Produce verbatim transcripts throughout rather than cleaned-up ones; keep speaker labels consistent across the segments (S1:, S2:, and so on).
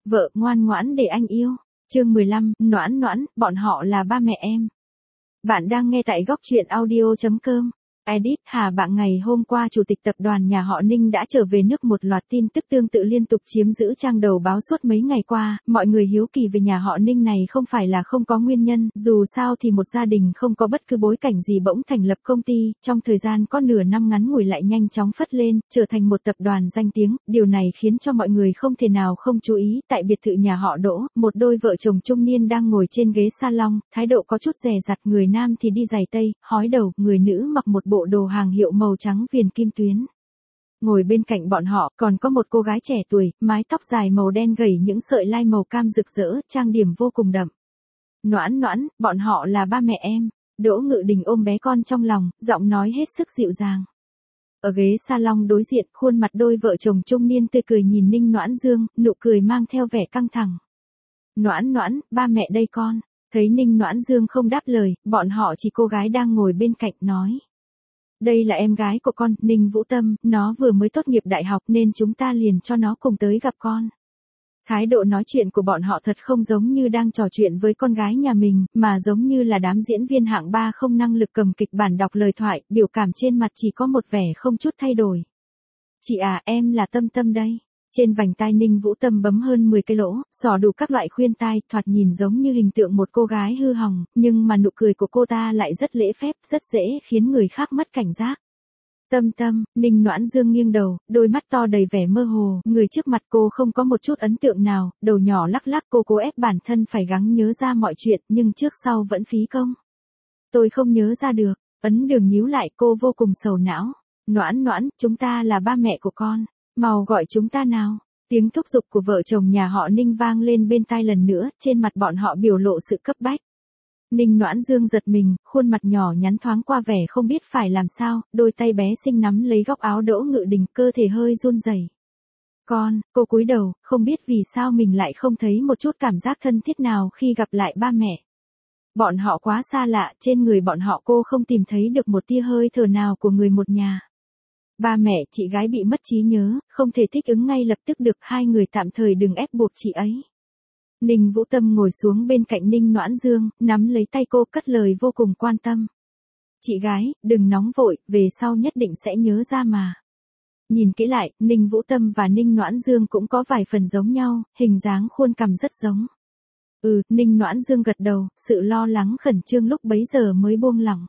S1: Vợ ngoan ngoãn để anh yêu. Chương mười lăm, Noãn Noãn, bọn họ là ba mẹ em. Bạn đang nghe tại góc truyện audio chấm com. Edit Hà Bạn ngày hôm qua Chủ tịch tập đoàn nhà họ Ninh đã trở về nước, một loạt tin tức tương tự liên tục chiếm giữ trang đầu báo suốt mấy ngày qua. Mọi người hiếu kỳ về nhà họ Ninh này không phải là không có nguyên nhân, dù sao thì một gia đình không có bất cứ bối cảnh gì bỗng thành lập công ty, trong thời gian có nửa năm ngắn ngủi lại nhanh chóng phất lên, trở thành một tập đoàn danh tiếng. Điều này khiến cho mọi người không thể nào không chú ý. Tại biệt thự nhà họ Đỗ, một đôi vợ chồng trung niên đang ngồi trên ghế salon, thái độ có chút dè dặt, người nam thì đi giày tây, hói đầu, người nữ mặc một bộ đồ hàng hiệu màu trắng viền kim tuyến. Ngồi bên cạnh bọn họ còn có một cô gái trẻ tuổi, mái tóc dài màu đen gầy những sợi lai màu cam rực rỡ, trang điểm vô cùng đậm. Noãn Noãn, bọn họ là ba mẹ em. Đỗ Ngự Đình ôm bé con trong lòng, giọng nói hết sức dịu dàng. Ở ghế salon đối diện, khuôn mặt đôi vợ chồng trung niên tươi cười nhìn Ninh Noãn Dương, nụ cười mang theo vẻ căng thẳng. Noãn Noãn, ba mẹ đây con. Thấy Ninh Noãn Dương không đáp lời, bọn họ chỉ cô gái đang ngồi bên cạnh nói. Đây là em gái của con, Ninh Vũ Tâm, nó vừa mới tốt nghiệp đại học nên chúng ta liền cho nó cùng tới gặp con. Thái độ nói chuyện của bọn họ thật không giống như đang trò chuyện với con gái nhà mình, mà giống như là đám diễn viên hạng ba không năng lực cầm kịch bản đọc lời thoại, biểu cảm trên mặt chỉ có một vẻ không chút thay đổi. Chị à, em là Tâm Tâm đây. Trên vành tai Ninh Vũ Tâm bấm hơn mười cái lỗ, xỏ đủ các loại khuyên tai, thoạt nhìn giống như hình tượng một cô gái hư hỏng, nhưng mà nụ cười của cô ta lại rất lễ phép, rất dễ khiến người khác mất cảnh giác. Tâm Tâm, Ninh Noãn Dương nghiêng đầu, đôi mắt to đầy vẻ mơ hồ, người trước mặt cô không có một chút ấn tượng nào, đầu nhỏ lắc lắc, cô cố ép bản thân phải gắng nhớ ra mọi chuyện, nhưng trước sau vẫn phí công. Tôi không nhớ ra được, ấn đường nhíu lại, cô vô cùng sầu não. Noãn Noãn, chúng ta là ba mẹ của con. Mau gọi chúng ta nào. Tiếng thúc giục của vợ chồng nhà họ Ninh vang lên bên tai lần nữa, trên mặt bọn họ biểu lộ sự cấp bách. Ninh Noãn Dương giật mình, khuôn mặt nhỏ nhắn thoáng qua vẻ không biết phải làm sao, đôi tay bé xinh nắm lấy góc áo Đỗ Ngự Đình, cơ thể hơi run rẩy. Con, cô cúi đầu, không biết vì sao mình lại không thấy một chút cảm giác thân thiết nào khi gặp lại ba mẹ. Bọn họ quá xa lạ, trên người bọn họ cô không tìm thấy được một tia hơi thở nào của người một nhà. Ba mẹ, chị gái bị mất trí nhớ, không thể thích ứng ngay lập tức được, hai người tạm thời đừng ép buộc chị ấy. Ninh Vũ Tâm ngồi xuống bên cạnh Ninh Noãn Dương, nắm lấy tay cô, cất lời vô cùng quan tâm. Chị gái, đừng nóng vội, về sau nhất định sẽ nhớ ra mà. Nhìn kỹ lại, Ninh Vũ Tâm và Ninh Noãn Dương cũng có vài phần giống nhau, hình dáng khuôn cằm rất giống. Ừ, Ninh Noãn Dương gật đầu, sự lo lắng khẩn trương lúc bấy giờ mới buông lỏng.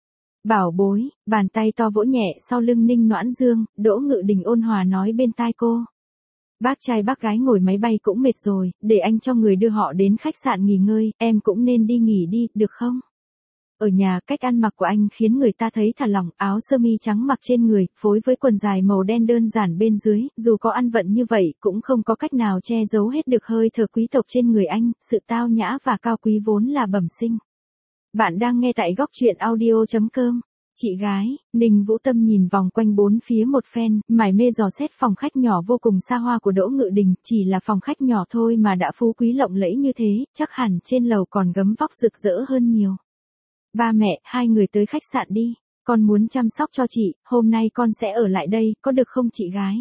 S1: Bảo bối, bàn tay to vỗ nhẹ sau lưng Ninh Noãn Dương, Đỗ Ngự Đình ôn hòa nói bên tai cô. Bác trai bác gái ngồi máy bay cũng mệt rồi, để anh cho người đưa họ đến khách sạn nghỉ ngơi, em cũng nên đi nghỉ đi, được không? Ở nhà, cách ăn mặc của anh khiến người ta thấy thả lỏng, áo sơ mi trắng mặc trên người, phối với quần dài màu đen đơn giản bên dưới, dù có ăn vận như vậy, cũng không có cách nào che giấu hết được hơi thở quý tộc trên người anh, sự tao nhã và cao quý vốn là bẩm sinh. Bạn đang nghe tại góc truyện audio chấm com. Chị gái, Ninh Vũ Tâm nhìn vòng quanh bốn phía một phen, mải mê dò xét phòng khách nhỏ vô cùng xa hoa của Đỗ Ngự Đình, chỉ là phòng khách nhỏ thôi mà đã phú quý lộng lẫy như thế, chắc hẳn trên lầu còn gấm vóc rực rỡ hơn nhiều. Ba mẹ, hai người tới khách sạn đi, con muốn chăm sóc cho chị, hôm nay con sẽ ở lại đây, có được không chị gái?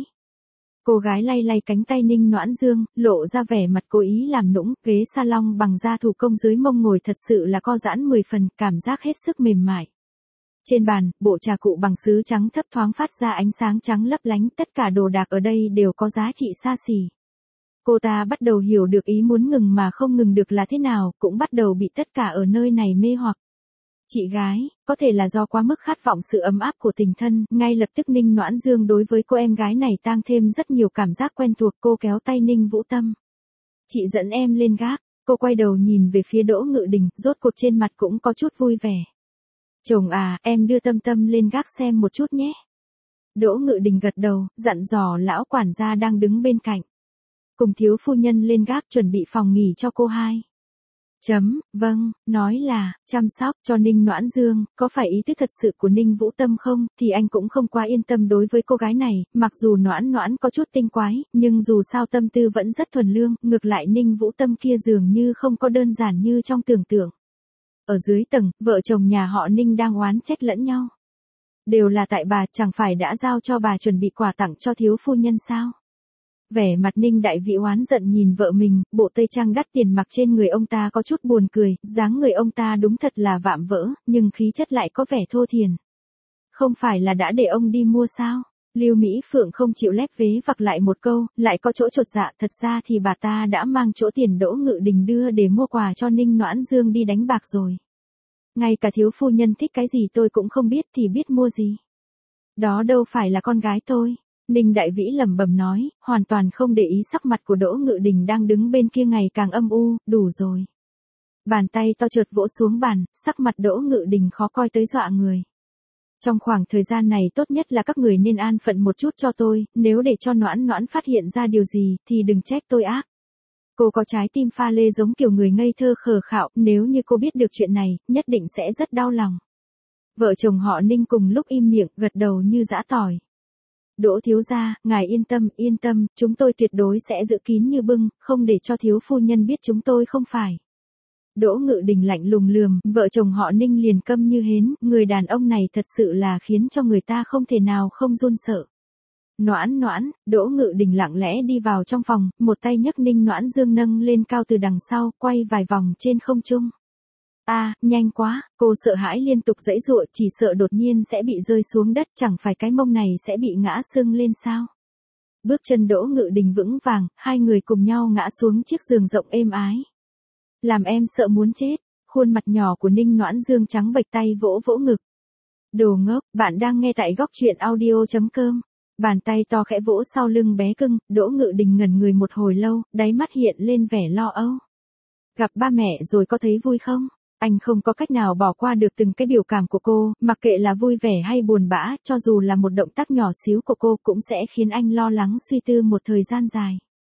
S1: Cô gái lay lay cánh tay Ninh Noãn Dương, lộ ra vẻ mặt cố ý làm nũng, ghế salon bằng da thủ công dưới mông ngồi thật sự là co giãn mười phần, cảm giác hết sức mềm mại. Trên bàn, bộ trà cụ bằng sứ trắng thấp thoáng phát ra ánh sáng trắng lấp lánh, tất cả đồ đạc ở đây đều có giá trị xa xỉ. Cô ta bắt đầu hiểu được ý muốn ngừng mà không ngừng được là thế nào, cũng bắt đầu bị tất cả ở nơi này mê hoặc. Chị gái, có thể là do quá mức khát vọng sự ấm áp của tình thân, ngay lập tức Ninh Noãn Dương đối với cô em gái này tăng thêm rất nhiều cảm giác quen thuộc, cô kéo tay Ninh Vũ Tâm. Chị dẫn em lên gác, cô quay đầu nhìn về phía Đỗ Ngự Đình, rốt cuộc trên mặt cũng có chút vui vẻ. Chồng à, em đưa Tâm Tâm lên gác xem một chút nhé. Đỗ Ngự Đình gật đầu, dặn dò lão quản gia đang đứng bên cạnh. Cùng thiếu phu nhân lên gác chuẩn bị phòng nghỉ cho cô hai. Chấm, vâng, nói là, chăm sóc cho Ninh Noãn Dương, có phải ý thức thật sự của Ninh Vũ Tâm không, thì anh cũng không quá yên tâm đối với cô gái này, mặc dù Noãn Noãn có chút tinh quái, nhưng dù sao tâm tư vẫn rất thuần lương, ngược lại Ninh Vũ Tâm kia dường như không có đơn giản như trong tưởng tượng. Ở dưới tầng, vợ chồng nhà họ Ninh đang oán trách lẫn nhau. Đều là tại bà, chẳng phải đã giao cho bà chuẩn bị quà tặng cho thiếu phu nhân sao? Vẻ mặt Ninh Đại Vĩ oán giận nhìn vợ mình, bộ tây trang đắt tiền mặc trên người ông ta có chút buồn cười, dáng người ông ta đúng thật là vạm vỡ, nhưng khí chất lại có vẻ thô thiển. Không phải là đã để ông đi mua sao? Lưu Mỹ Phượng không chịu lép vế vặc lại một câu, lại có chỗ chột dạ, thật ra thì bà ta đã mang chỗ tiền Đỗ Ngự Đình đưa để mua quà cho Ninh Noãn Dương đi đánh bạc rồi. Ngay cả thiếu phu nhân thích cái gì tôi cũng không biết thì biết mua gì. Đó đâu phải là con gái tôi. Ninh Đại Vĩ lẩm bẩm nói, hoàn toàn không để ý sắc mặt của Đỗ Ngự Đình đang đứng bên kia ngày càng âm u, đủ rồi. Bàn tay to trượt vỗ xuống bàn, sắc mặt Đỗ Ngự Đình khó coi tới dọa người. Trong khoảng thời gian này tốt nhất là các người nên an phận một chút cho tôi, nếu để cho Noãn Noãn phát hiện ra điều gì, thì đừng trách tôi ác. Cô có trái tim pha lê giống kiểu người ngây thơ khờ khạo, nếu như cô biết được chuyện này, nhất định sẽ rất đau lòng. Vợ chồng họ Ninh cùng lúc im miệng, gật đầu như giã tỏi. Đỗ thiếu gia, ngài yên tâm, yên tâm, chúng tôi tuyệt đối sẽ giữ kín như bưng, không để cho thiếu phu nhân biết chúng tôi không phải. Đỗ Ngự Đình lạnh lùng lườm, vợ chồng họ Ninh liền câm như hến, người đàn ông này thật sự là khiến cho người ta không thể nào không run sợ. Noãn Noãn, Đỗ Ngự Đình lặng lẽ đi vào trong phòng, một tay nhấc Ninh Noãn Dương nâng lên cao từ đằng sau, quay vài vòng trên không trung. A, à, nhanh quá, cô sợ hãi liên tục giãy giụa, chỉ sợ đột nhiên sẽ bị rơi xuống đất, chẳng phải cái mông này sẽ bị ngã sưng lên sao? Bước chân Đỗ Ngự Đình vững vàng, hai người cùng nhau ngã xuống chiếc giường rộng êm ái. Làm em sợ muốn chết, khuôn mặt nhỏ của Ninh Noãn Dương trắng bệch tay vỗ vỗ ngực. Đồ ngốc, bạn đang nghe tại góc truyện audio chấm com. Bàn tay to khẽ vỗ sau lưng bé cưng, Đỗ Ngự Đình ngẩn người một hồi lâu, đáy mắt hiện lên vẻ lo âu. Gặp ba mẹ rồi có thấy vui không? Anh không có cách nào bỏ qua được từng cái biểu cảm của cô, mặc kệ là vui vẻ hay buồn bã, cho dù là một động tác nhỏ xíu của cô cũng sẽ khiến anh lo lắng suy tư một thời gian dài.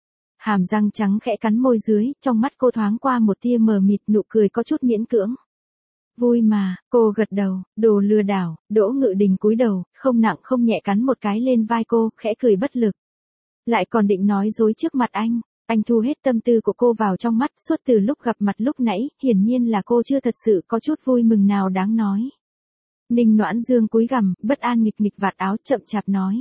S1: Hàm răng trắng khẽ cắn môi dưới, trong mắt cô thoáng qua một tia mờ mịt, nụ cười có chút miễn cưỡng. Vui mà, cô gật đầu, đồ lừa đảo. Đỗ Ngự Đình cúi đầu, không nặng không nhẹ cắn một cái lên vai cô, khẽ cười bất lực. Lại còn định nói dối trước mặt anh. Anh thu hết tâm tư của cô vào trong mắt, suốt từ lúc gặp mặt lúc nãy, hiển nhiên là cô chưa thật sự có chút vui mừng nào đáng nói. Ninh Noãn Dương cúi gằm, bất an nghịch nghịch vạt áo, chậm chạp nói.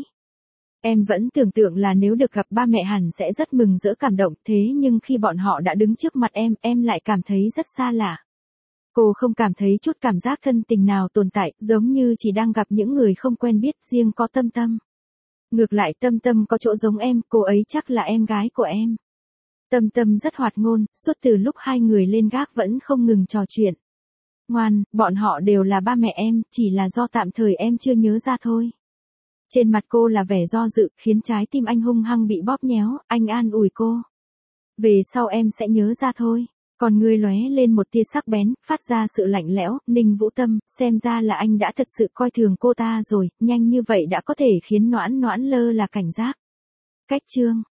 S1: Em vẫn tưởng tượng là nếu được gặp ba mẹ hẳn sẽ rất mừng rỡ cảm động, thế nhưng khi bọn họ đã đứng trước mặt em, em lại cảm thấy rất xa lạ. Cô không cảm thấy chút cảm giác thân tình nào tồn tại, giống như chỉ đang gặp những người không quen biết, riêng có Tâm Tâm. Ngược lại Tâm Tâm có chỗ giống em, cô ấy chắc là em gái của em. Tâm Tâm rất hoạt ngôn, suốt từ lúc hai người lên gác vẫn không ngừng trò chuyện. Ngoan, bọn họ đều là ba mẹ em, chỉ là do tạm thời em chưa nhớ ra thôi. Trên mặt cô là vẻ do dự, khiến trái tim anh hung hăng bị bóp nhéo, anh an ủi cô. Về sau em sẽ nhớ ra thôi. Còn ngươi lóe lên một tia sắc bén, phát ra sự lạnh lẽo, Ninh Vũ Tâm, xem ra là anh đã thật sự coi thường cô ta rồi, nhanh như vậy đã có thể khiến Noãn Noãn lơ là cảnh giác. Cách chương